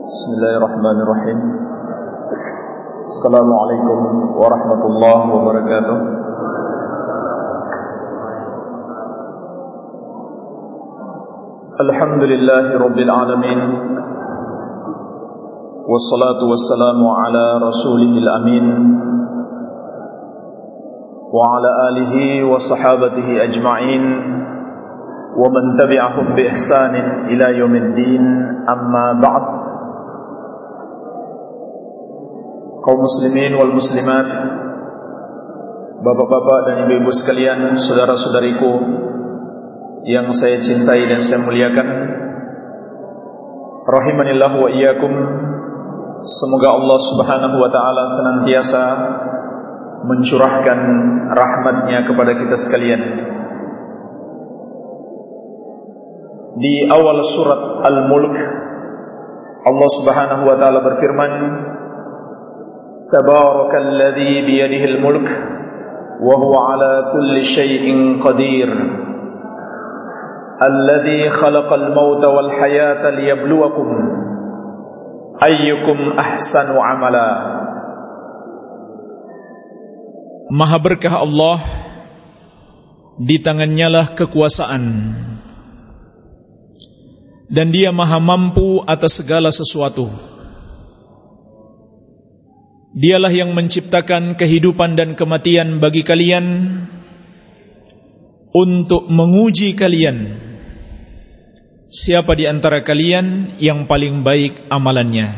Bismillahirrahmanirrahim. Assalamualaikum warahmatullahi wabarakatuh. Alhamdulillahi rabbil alamin. Wassalatu wassalamu ala rasulihil amin wa ala alihi wa sahabatihi ajma'in wa man tabi'ahum bi ihsanin ila yaumiddin, amma ba'd. Kaum muslimin wal muslimat, bapak-bapak dan ibu-ibu sekalian, saudara-saudariku yang saya cintai dan saya muliakan, rahimanillah wa iyyakum. Semoga Allah Subhanahu wa taala senantiasa mencurahkan rahmatnya kepada kita sekalian. Di awal surat Al-Mulk, Allah Subhanahu wa taala berfirman, Tabarakalladzi biyadihil mulk wa huwa ala kulli syai'in qadir. Alladzi khalaqal mauta wal hayata liyabluwakum ayyukum ahsanu amala. Maha berkah Allah, di tangannya lah kekuasaan, dan Dia maha mampu atas segala sesuatu. Dialah yang menciptakan kehidupan dan kematian bagi kalian untuk menguji kalian, siapa di antara kalian yang paling baik amalannya.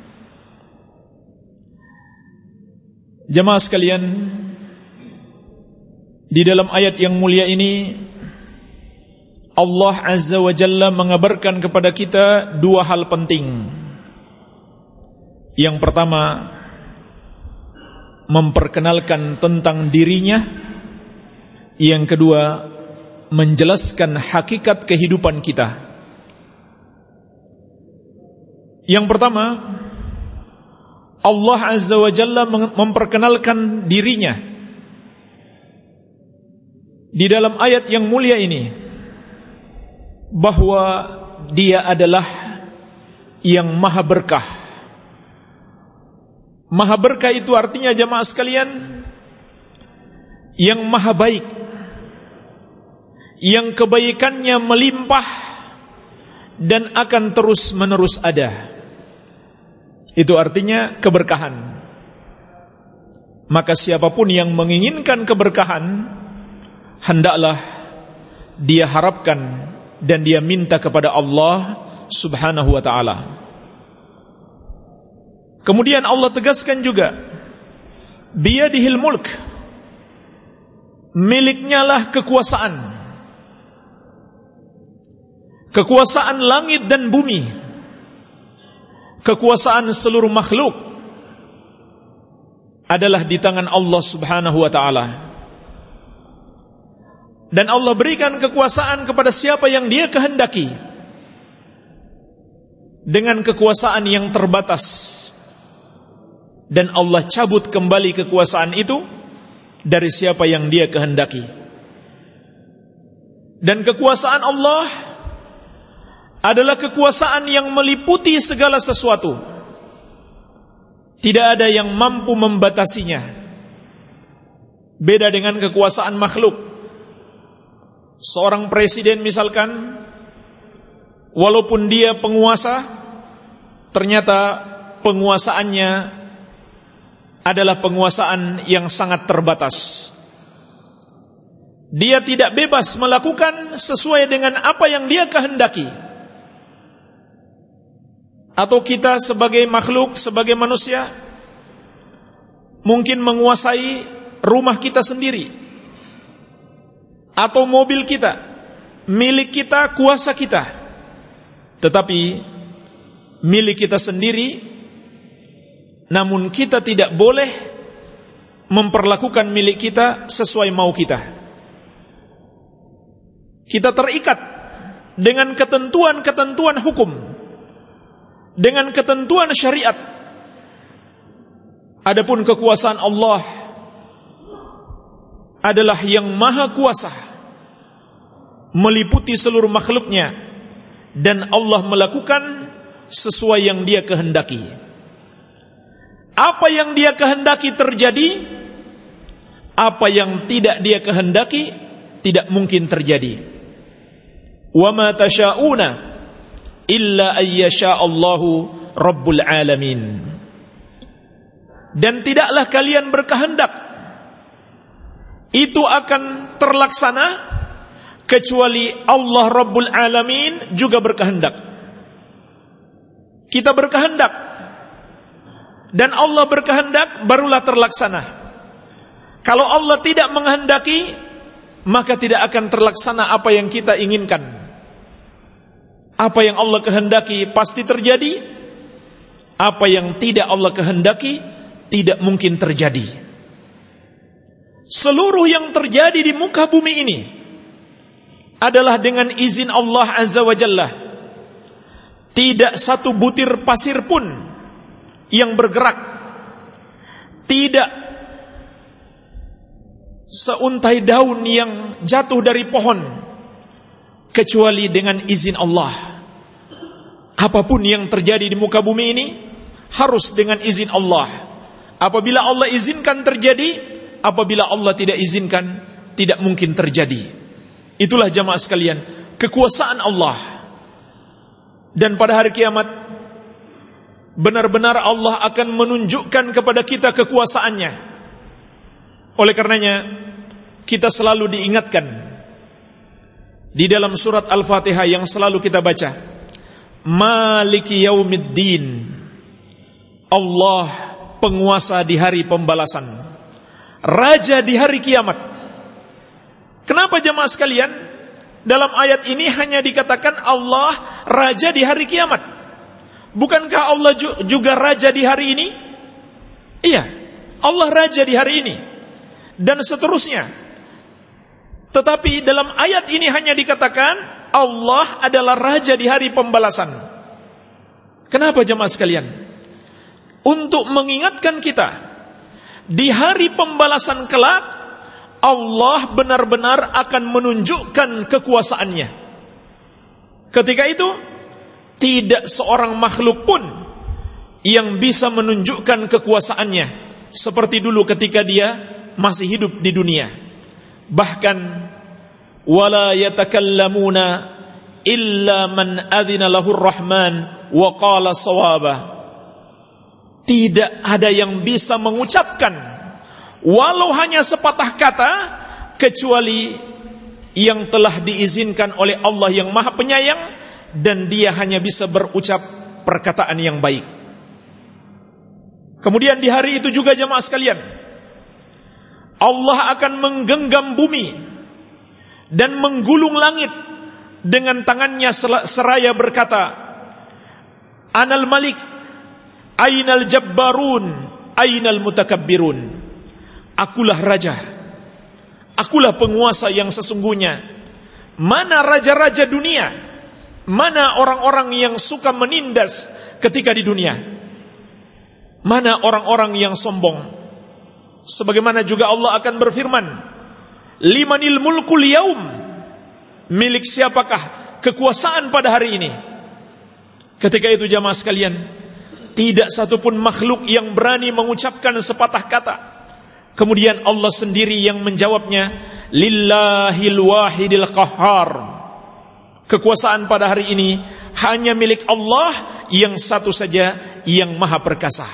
Jemaah sekalian, di dalam ayat yang mulia ini Allah Azza wa Jalla mengabarkan kepada kita dua hal penting. Yang pertama, memperkenalkan tentang dirinya. Yang kedua, menjelaskan hakikat kehidupan kita. Yang pertama, Allah Azza wa Jalla memperkenalkan dirinya di dalam ayat yang mulia ini, bahwa Dia adalah yang maha berkah. Maha berkah itu artinya, jemaah sekalian, yang maha baik, yang kebaikannya melimpah dan akan terus menerus ada. Itu artinya keberkahan. Maka siapapun yang menginginkan keberkahan, hendaklah dia harapkan dan dia minta kepada Allah Subhanahu wa ta'ala. Kemudian Allah tegaskan juga, biyadihil mulk, miliknya lah kekuasaan. Kekuasaan langit dan bumi, kekuasaan seluruh makhluk adalah di tangan Allah Subhanahu wa ta'ala. Dan Allah berikan kekuasaan kepada siapa yang Dia kehendaki, dengan kekuasaan yang terbatas. Dan Allah cabut kembali kekuasaan itu dari siapa yang Dia kehendaki. Dan kekuasaan Allah adalah kekuasaan yang meliputi segala sesuatu. Tidak ada yang mampu membatasinya. Beda dengan kekuasaan makhluk. Seorang presiden misalkan, walaupun dia penguasa, ternyata penguasaannya adalah penguasaan yang sangat terbatas. Dia tidak bebas melakukan sesuai dengan apa yang dia kehendaki. Atau kita sebagai makhluk, sebagai manusia, mungkin menguasai rumah kita sendiri, atau mobil kita, milik kita, kuasa kita. Tetapi milik kita sendiri, namun kita tidak boleh memperlakukan milik kita sesuai mau kita. Kita terikat dengan ketentuan-ketentuan hukum, dengan ketentuan syariat. Adapun kekuasaan Allah adalah yang maha kuasa, meliputi seluruh makhluknya, dan Allah melakukan sesuai yang Dia kehendaki. Apa yang Dia kehendaki terjadi, apa yang tidak Dia kehendaki tidak mungkin terjadi. Wa ma tasyauna illa ayyasha Allahu Rabbul alamin. Dan tidaklah kalian berkehendak itu akan terlaksana kecuali Allah Rabbul alamin juga berkehendak. Kita berkehendak dan Allah berkehendak barulah terlaksana. Kalau Allah tidak menghendaki, maka tidak akan terlaksana apa yang kita inginkan. Apa yang Allah kehendaki pasti terjadi. Apa yang tidak Allah kehendaki tidak mungkin terjadi. Seluruh yang terjadi di muka bumi ini adalah dengan izin Allah Azza wa Jalla. Tidak satu butir pasir pun yang bergerak, tidak seuntai daun yang jatuh dari pohon kecuali dengan izin Allah. Apapun yang terjadi di muka bumi ini harus dengan izin Allah. Apabila Allah izinkan terjadi, apabila Allah tidak izinkan tidak mungkin terjadi. Itulah jamaah sekalian, kekuasaan Allah. Dan pada hari kiamat benar-benar Allah akan menunjukkan kepada kita kekuasaannya. Oleh karenanya kita selalu diingatkan di dalam surat Al-Fatihah yang selalu kita baca, Maliki yaumiddin, Allah penguasa di hari pembalasan, Raja di hari kiamat. Kenapa jemaah sekalian dalam ayat ini hanya dikatakan Allah Raja di hari kiamat? Bukankah Allah juga Raja di hari ini? Iya, Allah Raja di hari ini dan seterusnya. Tetapi dalam ayat ini hanya dikatakan Allah adalah Raja di hari pembalasan. Kenapa jemaah sekalian? Untuk mengingatkan kita di hari pembalasan kelak Allah benar-benar akan menunjukkan kekuasaannya. Ketika itu tidak seorang makhluk pun yang bisa menunjukkan kekuasaannya seperti dulu ketika dia masih hidup di dunia. Bahkan wala yatakallamuna illa man adzina lahur rahman wa qala shawaba. Tidak ada yang bisa mengucapkan walau hanya sepatah kata kecuali yang telah diizinkan oleh Allah yang Maha Penyayang, dan dia hanya bisa berucap perkataan yang baik. Kemudian di hari itu juga jemaah sekalian, Allah akan menggenggam bumi dan menggulung langit dengan tangannya seraya berkata, Anal Malik, Ainal Jabbarun, Ainal Mutakabbirun. Akulah Raja, akulah penguasa yang sesungguhnya. Mana raja-raja dunia? Mana orang-orang yang suka menindas ketika di dunia? Mana orang-orang yang sombong? Sebagaimana juga Allah akan berfirman, Limanil mulkul yaum, milik siapakah kekuasaan pada hari ini? Ketika itu jamaah sekalian, tidak satupun makhluk yang berani mengucapkan sepatah kata. Kemudian Allah sendiri yang menjawabnya, Lillahil wahidil qahhar. Kekuasaan pada hari ini hanya milik Allah yang satu saja, yang maha perkasa.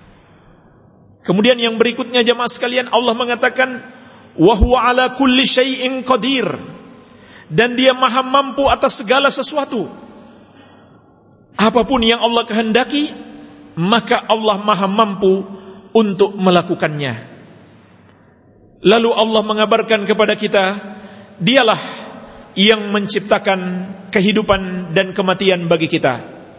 Kemudian yang berikutnya jemaah sekalian, Allah mengatakan, Wa huwa ala kulli syai'in qadir. Dan dia maha mampu atas segala sesuatu. Apapun yang Allah kehendaki, maka Allah maha mampu untuk melakukannya. Lalu Allah mengabarkan kepada kita, dialah yang menciptakan kehidupan dan kematian bagi kita.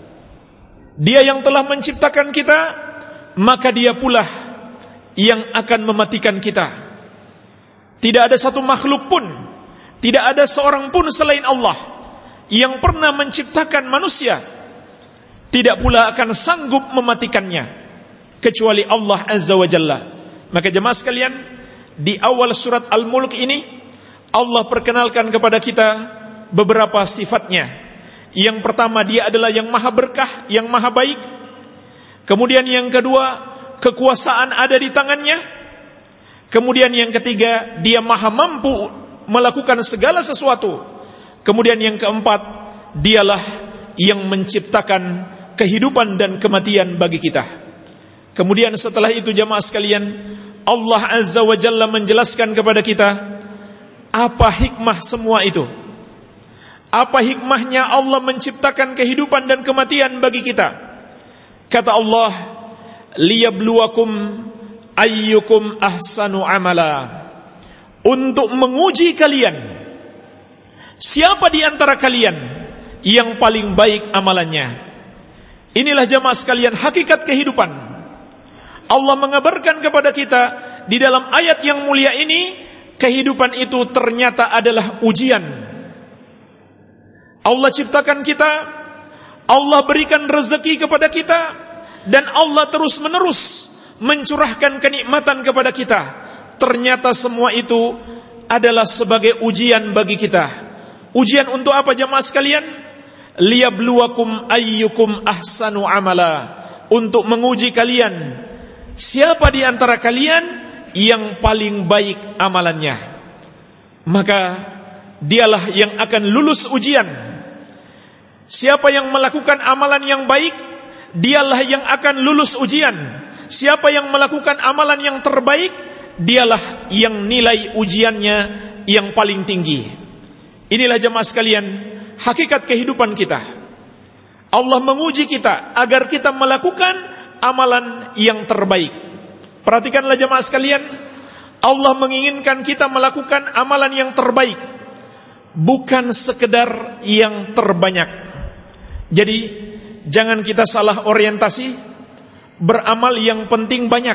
Dia yang telah menciptakan kita, maka dia pula yang akan mematikan kita. Tidak ada satu makhluk pun, tidak ada seorang pun selain Allah yang pernah menciptakan manusia, tidak pula akan sanggup mematikannya kecuali Allah Azza wa Jalla. Maka jemaah sekalian, di awal surat Al-Mulk ini Allah perkenalkan kepada kita beberapa sifatnya Yang pertama, dia adalah yang maha berkah, yang maha baik. Kemudian yang kedua, kekuasaan ada di tangannya. Kemudian yang ketiga, dia maha mampu melakukan segala sesuatu. Kemudian yang keempat, dialah yang menciptakan kehidupan dan kematian bagi kita. Kemudian setelah itu jamaah sekalian, Allah Azza wa Jalla menjelaskan kepada kita apa hikmah semua itu. Apa hikmahnya Allah menciptakan kehidupan dan kematian bagi kita? Kata Allah, liyabluwakum ayyukum ahsanu amala. Untuk menguji kalian, siapa di antara kalian yang paling baik amalannya. Inilah jamaah sekalian hakikat kehidupan. Allah mengabarkan kepada kita di dalam ayat yang mulia ini, kehidupan itu ternyata adalah ujian. Allah ciptakan kita, Allah berikan rezeki kepada kita, dan Allah terus menerus mencurahkan kenikmatan kepada kita. Ternyata semua itu adalah sebagai ujian bagi kita. Ujian untuk apa jamaah sekalian? Liyabluwakum ayyukum ahsanu amala. Untuk menguji kalian, siapa di antara kalian yang paling baik amalannya. Maka dialah yang akan lulus ujian. Siapa yang melakukan amalan yang baik, dialah yang akan lulus ujian. Siapa yang melakukan amalan yang terbaik, dialah yang nilai ujiannya yang paling tinggi. Inilah jemaah sekalian hakikat kehidupan kita. Allah menguji kita agar kita melakukan amalan yang terbaik. Perhatikanlah jemaah sekalian, Allah menginginkan kita melakukan amalan yang terbaik, bukan sekedar yang terbanyak. Jadi jangan kita salah orientasi, beramal yang penting banyak.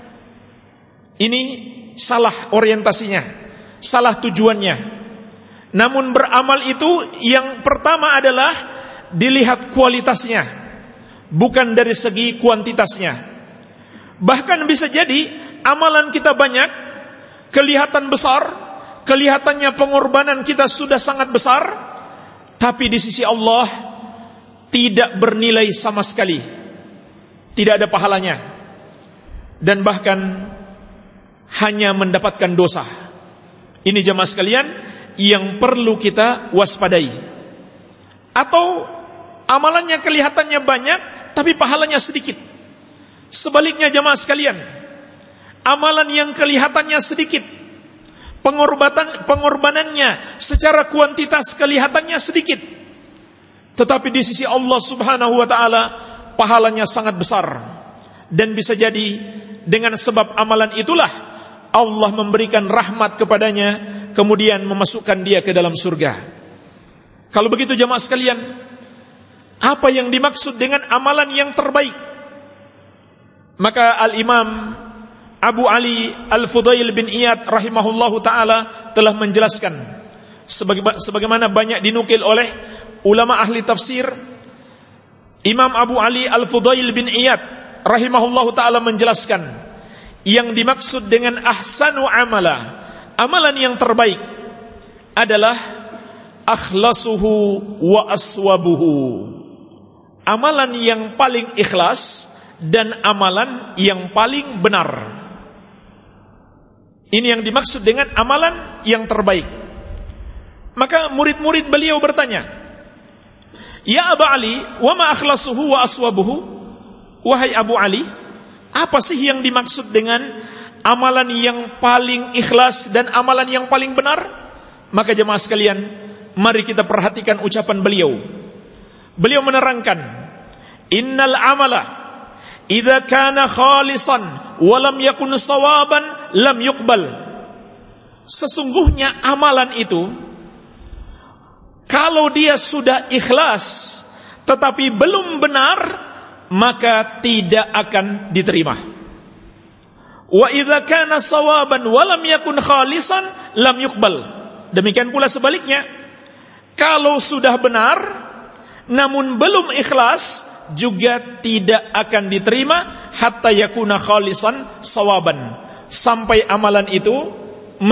Ini salah orientasinya, salah tujuannya. Namun beramal itu yang pertama adalah dilihat kualitasnya, bukan dari segi kuantitasnya. Bahkan bisa jadi amalan kita banyak, kelihatan besar, kelihatannya pengorbanan kita sudah sangat besar, tapi di sisi Allah tidak bernilai sama sekali, tidak ada pahalanya, dan bahkan hanya mendapatkan dosa. Ini jemaah sekalian yang perlu kita waspadai. Atau amalannya kelihatannya banyak, tapi pahalanya sedikit. Sebaliknya jemaah sekalian, amalan yang kelihatannya sedikit, pengorbanannya secara kuantitas kelihatannya sedikit, tetapi di sisi Allah Subhanahu wa ta'ala pahalanya sangat besar. Dan bisa jadi dengan sebab amalan itulah Allah memberikan rahmat kepadanya, kemudian memasukkan dia ke dalam surga. Kalau begitu jemaah sekalian, apa yang dimaksud dengan amalan yang terbaik? Maka Al-Imam Abu Ali Al-Fudail bin Iyad rahimahullahu ta'ala telah menjelaskan, sebagaimana banyak dinukil oleh ulama ahli tafsir. Imam Abu Ali Al-Fudail bin Iyad rahimahullahu ta'ala menjelaskan, yang dimaksud dengan ahsanu amala, amalan yang terbaik adalah akhlasuhu wa aswabuhu, amalan yang paling ikhlas dan amalan yang paling benar. Ini yang dimaksud dengan amalan yang terbaik. Maka murid-murid beliau bertanya, ya Abu Ali, wa ma akhlasuhu wa aswabuhu? Wahai Abu Ali, apa sih yang dimaksud dengan amalan yang paling ikhlas dan amalan yang paling benar? Maka jemaah sekalian, mari kita perhatikan ucapan beliau. Beliau menerangkan, innal amala idza kana khalisan wa lam yakun sawaban lam yuqbal. Sesungguhnya amalan itu, kalau dia sudah ikhlas tetapi belum benar, maka tidak akan diterima. Wa idza kana sawaban wa lam yakun khalisan lam yuqbal. Demikian pula sebaliknya, kalau sudah benar namun belum ikhlas, juga tidak akan diterima hatta yakuna khalisan sawaban, sampai amalan itu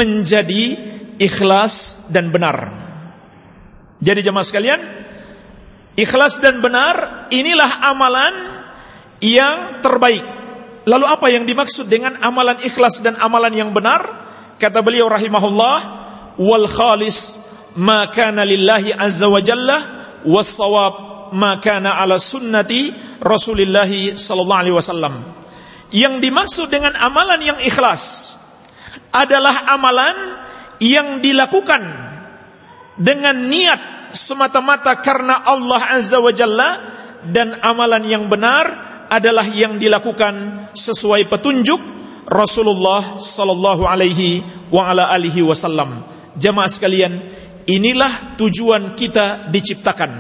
menjadi ikhlas dan benar. Jadi jemaah sekalian, Ikhlas dan benar, inilah amalan yang terbaik. Lalu apa yang dimaksud dengan amalan ikhlas dan amalan yang benar? Kata beliau rahimahullah, wal khalis ma kana lillahi azza wa jalla was shawab ma kana ala sunnati Rasulillah sallallahu alaihi wasallam. Yang dimaksud dengan amalan yang ikhlas adalah amalan yang dilakukan dengan niat semata-mata karena Allah azza wa jalla, dan amalan yang benar adalah yang dilakukan sesuai petunjuk Rasulullah sallallahu alaihi wa ala alihi wasallam. Jamaah sekalian, inilah tujuan kita diciptakan,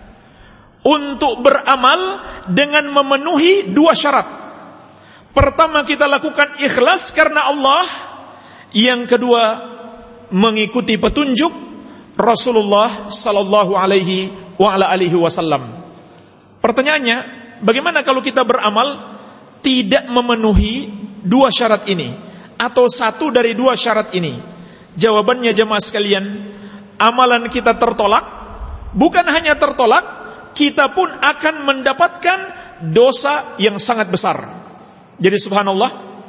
untuk beramal dengan memenuhi dua syarat. Pertama, kita lakukan ikhlas karena Allah. Yang kedua, mengikuti petunjuk Rasulullah sallallahu alaihi wa ala alihi wasallam. Pertanyaannya, bagaimana kalau kita beramal tidak memenuhi dua syarat ini, atau satu dari dua syarat ini? Jawabannya jemaah sekalian, amalan kita tertolak. Bukan hanya tertolak, kita pun akan mendapatkan dosa yang sangat besar. Jadi subhanallah,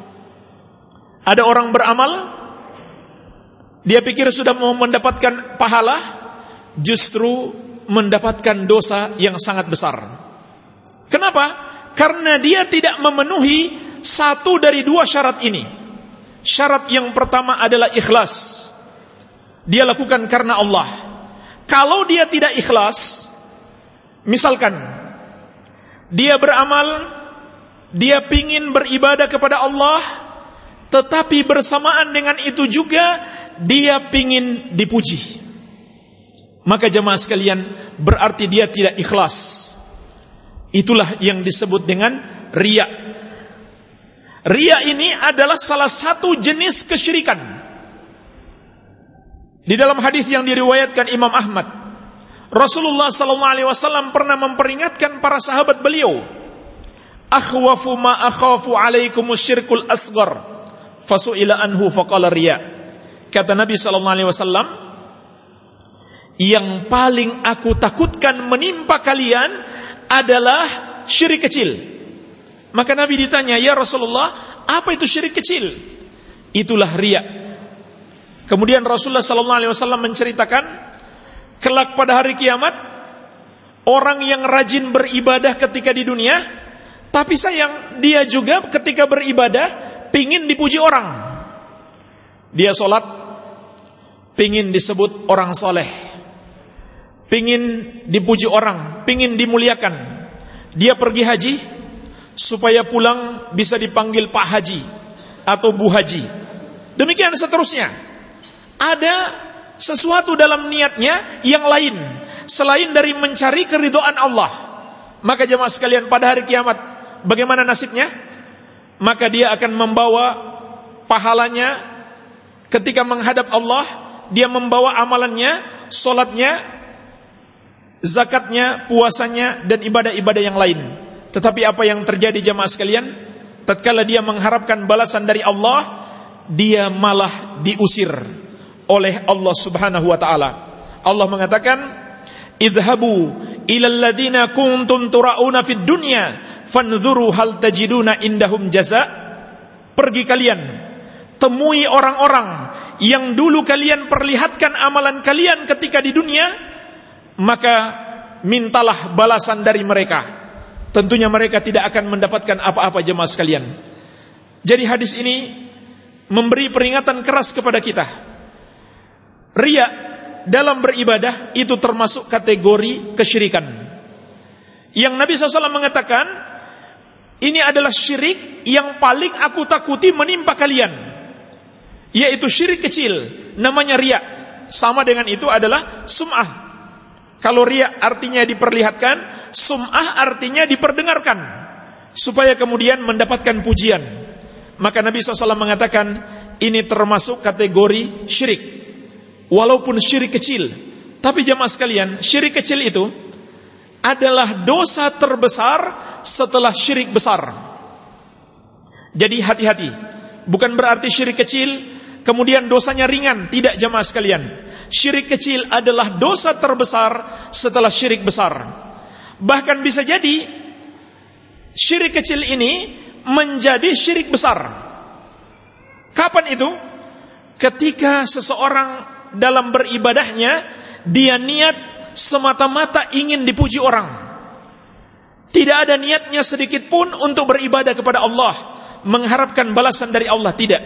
ada orang beramal, dia pikir sudah mau mendapatkan pahala, justru mendapatkan dosa yang sangat besar. Kenapa? Karena dia tidak memenuhi satu dari dua syarat ini. Syarat yang pertama adalah ikhlas. Dia lakukan karena Allah. Kalau dia tidak ikhlas, misalkan dia beramal, dia pingin beribadah kepada Allah, tetapi bersamaan dengan itu juga dia pingin dipuji, maka jemaah sekalian, berarti dia tidak ikhlas. Itulah yang disebut dengan riya. Riya ini adalah salah satu jenis kesyirikan. Di dalam hadis yang diriwayatkan Imam Ahmad, Rasulullah SAW pernah memperingatkan para sahabat beliau, akhwafu ma akhafu alaikumus syirkul asghar, fasu'ila anhu faqala riya. Kata Nabi SAW, yang paling aku takutkan menimpa kalian adalah syirik kecil. Maka Nabi ditanya, ya Rasulullah, apa itu syirik kecil? Itulah riya. Kemudian Rasulullah SAW menceritakan, kelak pada hari kiamat, orang yang rajin beribadah ketika di dunia, tapi sayang, dia juga ketika beribadah pingin dipuji orang. Dia sholat, pingin disebut orang soleh, pingin dipuji orang, pingin dimuliakan. Dia pergi haji, supaya pulang bisa dipanggil Pak Haji atau Bu Haji. Demikian seterusnya. Ada sesuatu dalam niatnya yang lain, selain dari mencari keridhaan Allah. Maka jemaah sekalian, pada hari kiamat, bagaimana nasibnya? Maka dia akan membawa pahalanya. Ketika menghadap Allah, dia membawa amalannya, sholatnya, zakatnya, puasanya, dan ibadah-ibadah yang lain. Tetapi apa yang terjadi jemaah sekalian? Tatkala dia mengharapkan balasan dari Allah, dia malah diusir oleh Allah Subhanahu wa taala. Allah mengatakan, idhabu ilal ladzina kuntum turauna fid dunya fanzuru hal tajiduna indahum jaza. Pergi kalian, temui orang-orang yang dulu kalian perlihatkan amalan kalian ketika di dunia, maka mintalah balasan dari mereka. Tentunya mereka tidak akan mendapatkan apa-apa jemaah sekalian. Jadi hadis ini memberi peringatan keras kepada kita. Riya dalam beribadah itu termasuk kategori kesyirikan. Yang Nabi SAW mengatakan, ini adalah syirik yang paling aku takuti menimpa kalian, yaitu syirik kecil, namanya riya. Sama dengan itu adalah sum'ah. Kalau riya artinya diperlihatkan, sum'ah artinya diperdengarkan, supaya kemudian mendapatkan pujian. Maka Nabi SAW mengatakan, ini termasuk kategori syirik, walaupun syirik kecil. Tapi jemaah sekalian, syirik kecil itu adalah dosa terbesar setelah syirik besar. Jadi hati-hati. Bukan berarti syirik kecil kemudian dosanya ringan. Tidak jemaah sekalian. Syirik kecil adalah dosa terbesar setelah syirik besar. Bahkan bisa jadi syirik kecil ini menjadi syirik besar. Kapan itu? Ketika seseorang dalam beribadahnya dia niat semata-mata ingin dipuji orang. Tidak ada niatnya sedikit pun untuk beribadah kepada Allah, mengharapkan balasan dari Allah, tidak.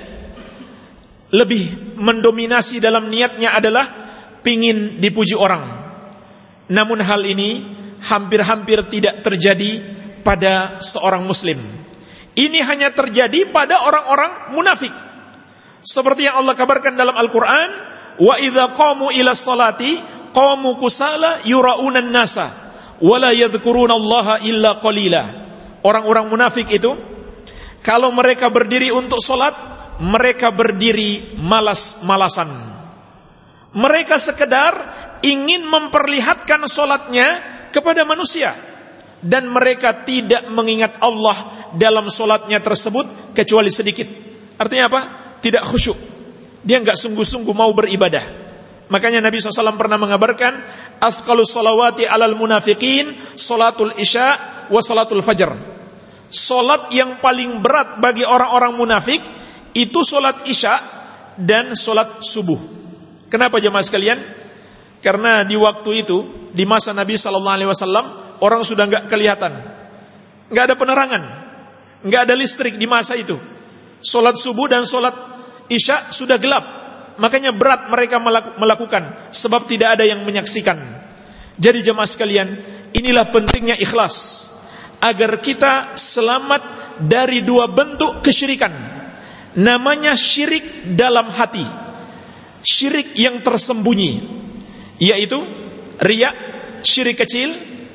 Lebih mendominasi dalam niatnya adalah pingin dipuji orang. Namun hal ini hampir-hampir tidak terjadi pada seorang muslim. Ini hanya terjadi pada orang-orang munafik. Seperti yang Allah kabarkan dalam Al-Quran, wa idza qamu ila sholati qamu kusala yura'unan nasa wala yadhkurunallaha illa qalila. Orang-orang munafik itu kalau mereka berdiri untuk salat, mereka berdiri malas-malasan. Mereka sekedar ingin memperlihatkan salatnya kepada manusia, dan mereka tidak mengingat Allah dalam salatnya tersebut kecuali sedikit. Artinya apa? Tidak khusyuk. Dia enggak sungguh-sungguh mau beribadah. Makanya Nabi SAW pernah mengabarkan, afqalus salawati alal munafiqin salatul isya wa salatul fajr. Salat yang paling berat bagi orang-orang munafik itu salat isya dan salat subuh. Kenapa jemaah sekalian? Karena di waktu itu, di masa Nabi SAW, orang sudah enggak kelihatan, enggak ada penerangan, enggak ada listrik di masa itu. Salat subuh dan salat isya sudah gelap. Makanya berat mereka melakukan, sebab tidak ada yang menyaksikan. Jadi jemaah sekalian, inilah pentingnya ikhlas, agar kita selamat dari dua bentuk kesyirikan. Namanya syirik dalam hati, syirik yang tersembunyi, yaitu riya, syirik kecil,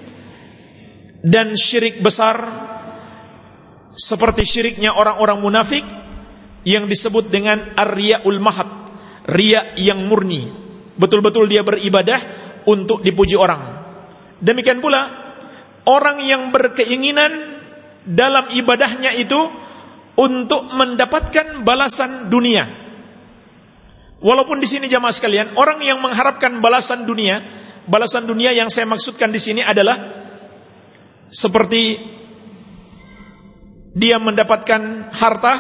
dan syirik besar seperti syiriknya orang-orang munafik yang disebut dengan ar-riyaul mahad, riya yang murni, betul-betul dia beribadah untuk dipuji orang. Demikian pula orang yang berkeinginan dalam ibadahnya itu untuk mendapatkan balasan dunia. Walaupun di sini jamaah sekalian, orang yang mengharapkan balasan dunia yang saya maksudkan di sini adalah seperti dia mendapatkan harta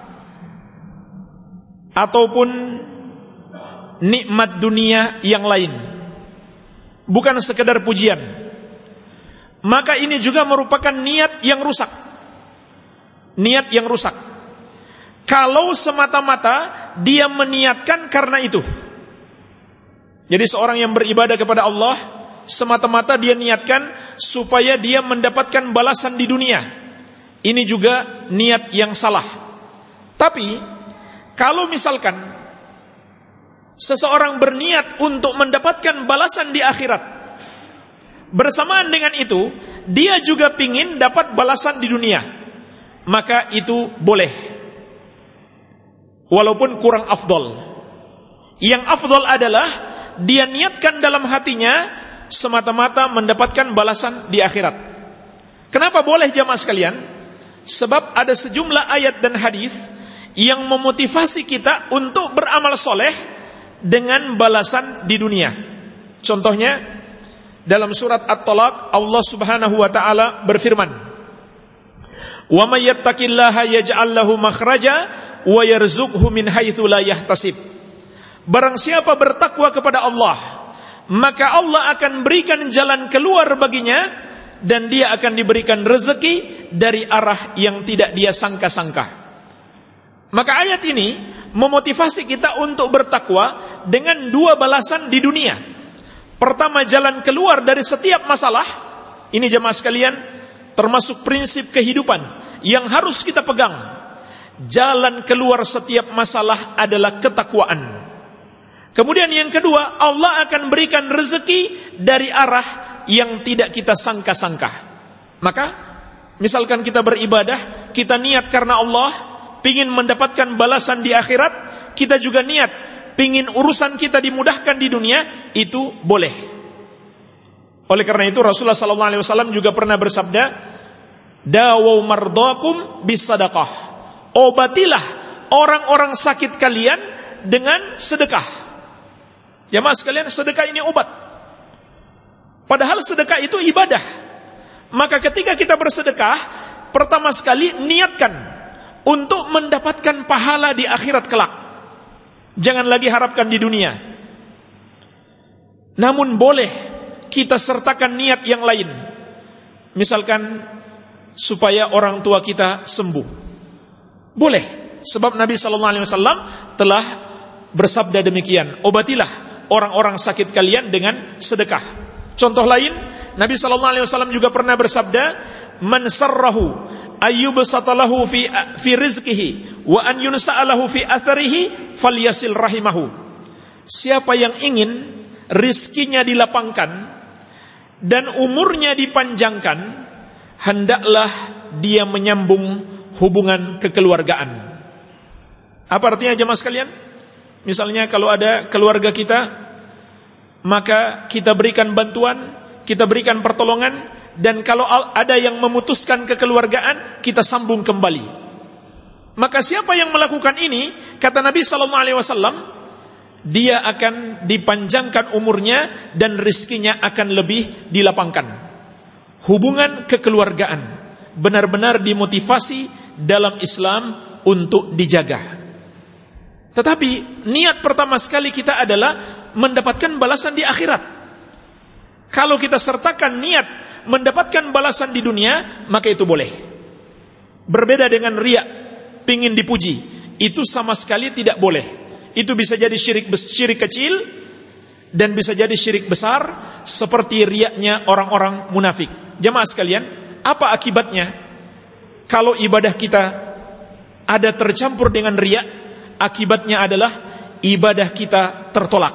ataupun nikmat dunia yang lain, bukan sekedar pujian. Maka ini juga merupakan niat yang rusak. Niat yang rusak kalau semata-mata dia meniatkan karena itu. Jadi seorang yang beribadah kepada Allah semata-mata dia niatkan supaya dia mendapatkan balasan di dunia, ini juga niat yang salah. Tapi kalau misalkan seseorang berniat untuk mendapatkan balasan di akhirat, bersamaan dengan itu dia juga ingin dapat balasan di dunia, maka itu boleh, walaupun kurang afdol. Yang afdol adalah dia niatkan dalam hatinya semata-mata mendapatkan balasan di akhirat. Kenapa boleh jamaah sekalian? Sebab ada sejumlah ayat dan hadis yang memotivasi kita untuk beramal soleh dengan balasan di dunia. Contohnya dalam surat At-Talaq, Allah Subhanahu wa taala berfirman, "Wa may yattaqillaha yaj'al lahu makhraja wa yarzuqhu min haitsu la yahtasib." Barang siapa bertakwa kepada Allah, maka Allah akan berikan jalan keluar baginya, dan dia akan diberikan rezeki dari arah yang tidak dia sangka-sangka. Maka ayat ini memotivasi kita untuk bertakwa dengan dua balasan di dunia. Pertama, jalan keluar dari setiap masalah. Ini jemaah sekalian termasuk prinsip kehidupan yang harus kita pegang. Jalan keluar setiap masalah adalah ketakwaan. Kemudian yang kedua, Allah akan berikan rezeki dari arah yang tidak kita sangka-sangka. Maka misalkan kita beribadah, kita niat karena Allah, pingin mendapatkan balasan di akhirat, kita juga niat pingin urusan kita dimudahkan di dunia, itu boleh. Oleh karena itu Rasulullah SAW juga pernah bersabda, "Dawu mardakum bisadaqah." Obatilah orang-orang sakit kalian dengan sedekah. Ya mas sekalian, sedekah ini obat. Padahal sedekah itu ibadah. Maka ketika kita bersedekah, pertama sekali niatkan untuk mendapatkan pahala di akhirat kelak. Jangan lagi harapkan di dunia. Namun boleh kita sertakan niat yang lain. Misalkan supaya orang tua kita sembuh. Boleh, sebab Nabi SAW telah bersabda demikian, obatilah orang-orang sakit kalian dengan sedekah. Contoh lain, Nabi SAW juga pernah bersabda, man sarrahu ayyubsatalahu fi rizqihi wa an yunsa'alahu fi atharihi falyasil rahimahu. Siapa yang ingin rizkinya dilapangkan dan umurnya dipanjangkan, hendaklah dia menyambung hubungan kekeluargaan. Apa artinya jemaah sekalian? Misalnya kalau ada keluarga kita, maka kita berikan bantuan, kita berikan pertolongan, dan kalau ada yang memutuskan kekeluargaan, kita sambung kembali. Maka siapa yang melakukan ini, kata Nabi SAW, dia akan dipanjangkan umurnya dan rizkinya akan lebih dilapangkan. Hubungan kekeluargaan benar-benar dimotivasi dalam Islam untuk dijaga. Tetapi niat pertama sekali kita adalah mendapatkan balasan di akhirat. Kalau kita sertakan niat mendapatkan balasan di dunia, maka itu boleh. Berbeda dengan riya, pingin dipuji, itu sama sekali tidak boleh. Itu bisa jadi syirik kecil dan bisa jadi syirik besar, seperti riyanya orang-orang munafik. Jemaah sekalian, apa akibatnya kalau ibadah kita ada tercampur dengan riya? Akibatnya adalah ibadah kita tertolak,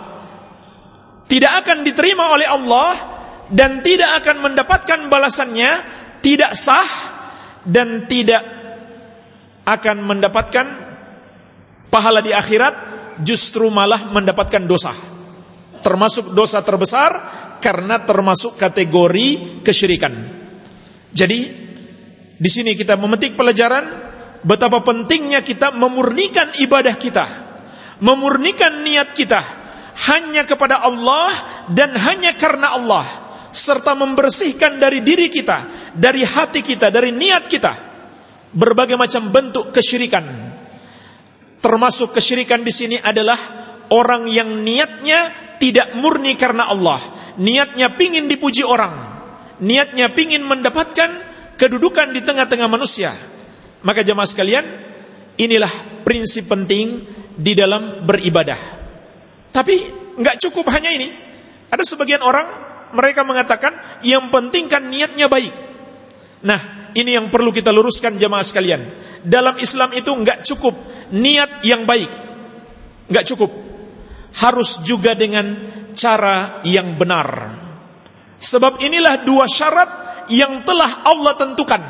tidak akan diterima oleh Allah dan tidak akan mendapatkan balasannya, tidak sah dan tidak akan mendapatkan pahala di akhirat, justru malah mendapatkan dosa, termasuk dosa terbesar karena termasuk kategori kesyirikan. Jadi di sini kita memetik pelajaran betapa pentingnya kita memurnikan ibadah kita, memurnikan niat kita hanya kepada Allah dan hanya karena Allah, serta membersihkan dari diri kita, dari hati kita, dari niat kita berbagai macam bentuk kesyirikan. Termasuk kesyirikan di sini adalah orang yang niatnya tidak murni karena Allah, niatnya pingin dipuji orang, niatnya pingin mendapatkan kedudukan di tengah-tengah manusia. Maka jemaah sekalian, inilah prinsip penting di dalam beribadah. Tapi enggak cukup hanya ini. Ada sebagian orang, mereka mengatakan yang penting kan niatnya baik. Nah, ini yang perlu kita luruskan jemaah sekalian. Dalam Islam itu enggak cukup niat yang baik, enggak cukup. Harus juga dengan cara yang benar. Sebab inilah dua syarat yang telah Allah tentukan.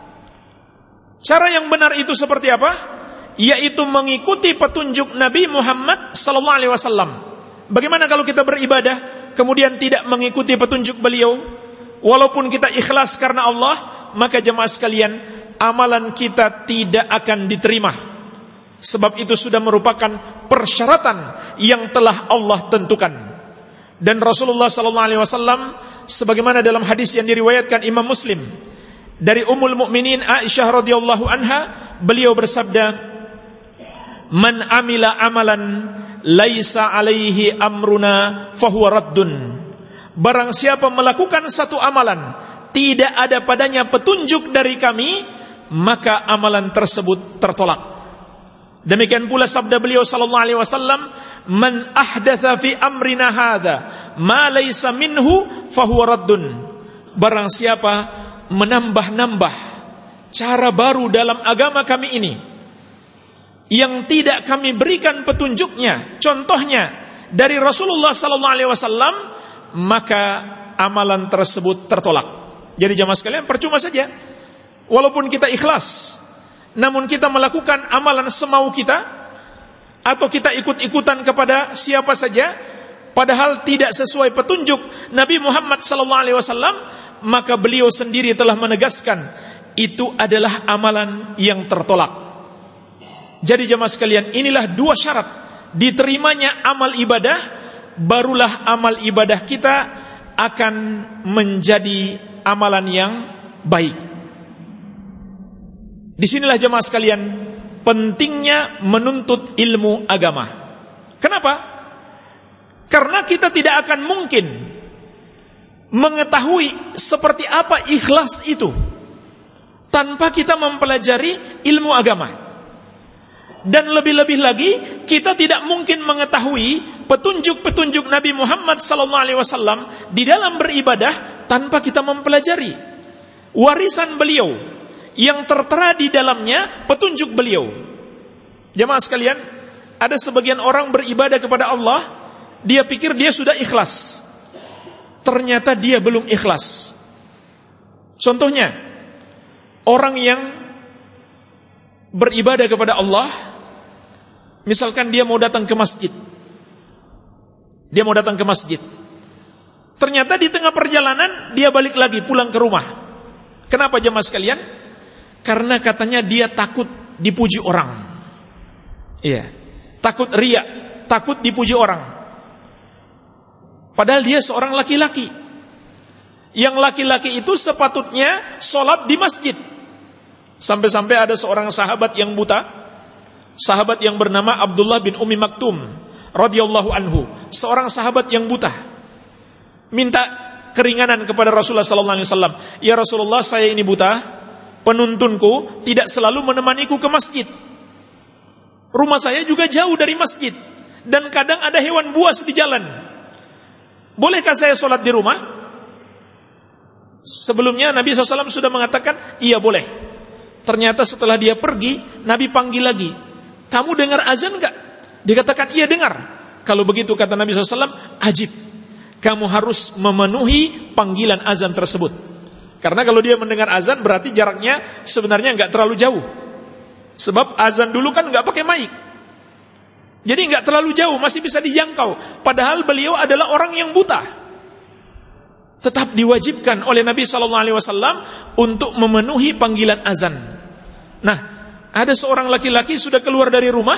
Cara yang benar itu seperti apa? Yaitu mengikuti petunjuk Nabi Muhammad SAW. Bagaimana kalau kita beribadah kemudian tidak mengikuti petunjuk beliau? Walaupun kita ikhlas karena Allah, maka jemaah sekalian, amalan kita tidak akan diterima. Sebab itu sudah merupakan persyaratan yang telah Allah tentukan. Dan Rasulullah SAW, sebagaimana dalam hadis yang diriwayatkan Imam Muslim dari Ummul Mukminin Aisyah radhiyallahu anha, beliau bersabda, "Man amila amalan laisa alaihi amruna fahuwa raddun." Barang siapa melakukan satu amalan tidak ada padanya petunjuk dari kami, maka amalan tersebut tertolak. Demikian pula sabda beliau sallallahu alaihi wasallam, "Man ahdatsa fi amrina hadza ma laisa minhu fahuwa raddun." Barang siapa menambah-nambah cara baru dalam agama kami ini yang tidak kami berikan petunjuknya, contohnya dari Rasulullah sallallahu alaihi wasallam, maka amalan tersebut tertolak. Jadi jamaah sekalian, percuma saja walaupun kita ikhlas, namun kita melakukan amalan semau kita atau kita ikut-ikutan kepada siapa saja padahal tidak sesuai petunjuk Nabi Muhammad sallallahu alaihi wasallam, maka beliau sendiri telah menegaskan itu adalah amalan yang tertolak. Jadi jemaah sekalian, inilah dua syarat diterimanya amal ibadah, barulah amal ibadah kita akan menjadi amalan yang baik. Disinilah jemaah sekalian pentingnya menuntut ilmu agama. Kenapa? Karena kita tidak akan mungkin mengetahui seperti apa ikhlas itu tanpa kita mempelajari ilmu agama. Dan lebih-lebih lagi, kita tidak mungkin mengetahui petunjuk-petunjuk Nabi Muhammad SAW di dalam beribadah tanpa kita mempelajari warisan beliau yang tertera di dalamnya petunjuk beliau. Jemaah sekalian, ada sebagian orang beribadah kepada Allah, dia pikir dia sudah ikhlas. Ternyata dia belum ikhlas. Contohnya, orang yang beribadah kepada Allah, misalkan dia mau datang ke masjid. Dia mau datang ke masjid. Ternyata di tengah perjalanan dia balik lagi pulang ke rumah. Kenapa jemaah sekalian? Karena katanya dia takut dipuji orang. Iya. Takut riya, takut dipuji orang. Padahal dia seorang laki-laki. Yang laki-laki itu sepatutnya sholat di masjid. Sampai-sampai ada seorang sahabat yang buta, sahabat yang bernama Abdullah bin Ummi Maktum radhiyallahu anhu, seorang sahabat yang buta, minta keringanan kepada Rasulullah sallallahu alaihi wasallam. Ya Rasulullah, saya ini buta, penuntunku tidak selalu menemaniku ke masjid. Rumah saya juga jauh dari masjid dan kadang ada hewan buas di jalan. Bolehkah saya sholat di rumah? Sebelumnya Nabi SAW sudah mengatakan iya boleh. Ternyata setelah dia pergi, Nabi panggil lagi, kamu dengar azan gak? Dikatakan iya dengar. Kalau begitu kata Nabi SAW, ajib, kamu harus memenuhi panggilan azan tersebut. Karena kalau dia mendengar azan berarti jaraknya sebenarnya gak terlalu jauh. Sebab azan dulu kan gak pakai mic, jadi gak terlalu jauh, masih bisa dijangkau. Padahal beliau adalah orang yang buta. Tetap diwajibkan oleh Nabi SAW untuk memenuhi panggilan azan. Nah, ada seorang laki-laki sudah keluar dari rumah,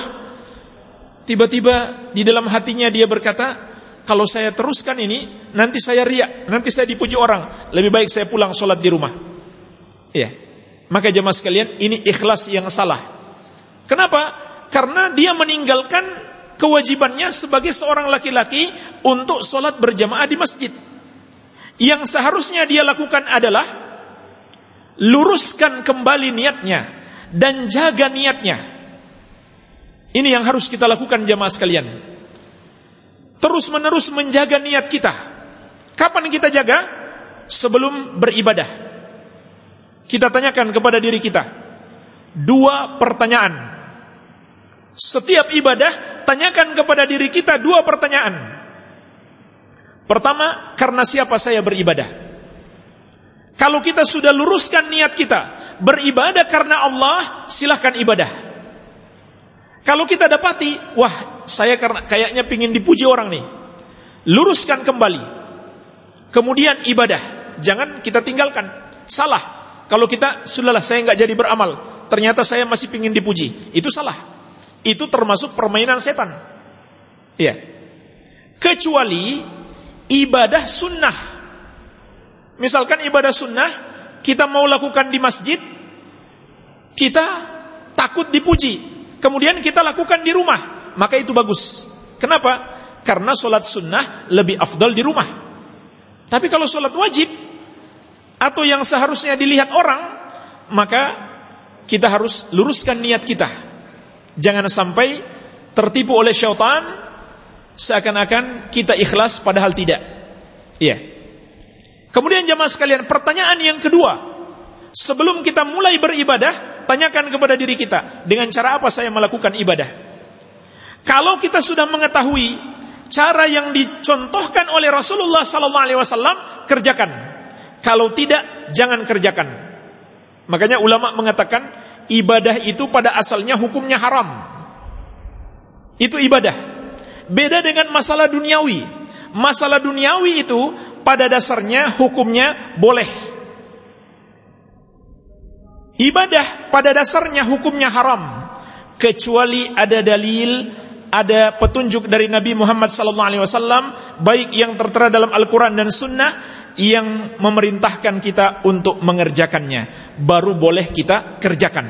tiba-tiba di dalam hatinya dia berkata, kalau saya teruskan ini, nanti saya riya, nanti saya dipuji orang, lebih baik saya pulang sholat di rumah. Iya. Maka jemaah sekalian, ini ikhlas yang salah. Kenapa? Karena dia meninggalkan kewajibannya sebagai seorang laki-laki untuk sholat berjamaah di masjid. Yang seharusnya dia lakukan adalah luruskan kembali niatnya dan jaga niatnya. Ini yang harus kita lakukan jamaah sekalian. Terus menerus menjaga niat kita. Kapan kita jaga? Sebelum beribadah. Kita tanyakan kepada diri kita 2 pertanyaan. Setiap ibadah tanyakan kepada diri kita 2 pertanyaan. Pertama, karena siapa saya beribadah? Kalau kita sudah luruskan niat kita beribadah karena Allah, silahkan ibadah. Kalau kita dapati, wah saya karena kayaknya pingin dipuji orang nih, luruskan kembali. Kemudian ibadah, jangan kita tinggalkan. Salah kalau kita sudahlah saya nggak jadi beramal, ternyata saya masih pingin dipuji, itu salah. Itu termasuk permainan setan. Iya. Kecuali ibadah sunnah. Misalkan ibadah sunnah kita mau lakukan di masjid, kita takut dipuji, kemudian kita lakukan di rumah, maka itu bagus. Kenapa? Karena sholat sunnah lebih afdal di rumah. Tapi kalau sholat wajib atau yang seharusnya dilihat orang, maka kita harus luruskan niat kita. Jangan sampai tertipu oleh syaitan seakan-akan kita ikhlas padahal tidak. Iya. Kemudian jemaah sekalian, pertanyaan yang kedua, sebelum kita mulai beribadah, tanyakan kepada diri kita, dengan cara apa saya melakukan ibadah? Kalau kita sudah mengetahui cara yang dicontohkan oleh Rasulullah SAW, kerjakan. Kalau tidak, jangan kerjakan. Makanya ulama mengatakan ibadah itu pada asalnya hukumnya haram. Itu ibadah. Beda dengan masalah duniawi. Masalah duniawi itu pada dasarnya hukumnya boleh. Ibadah pada dasarnya hukumnya haram, kecuali ada dalil, ada petunjuk dari Nabi Muhammad SAW, baik yang tertera dalam Al-Quran dan Sunnah, yang memerintahkan kita untuk mengerjakannya, baru boleh kita kerjakan.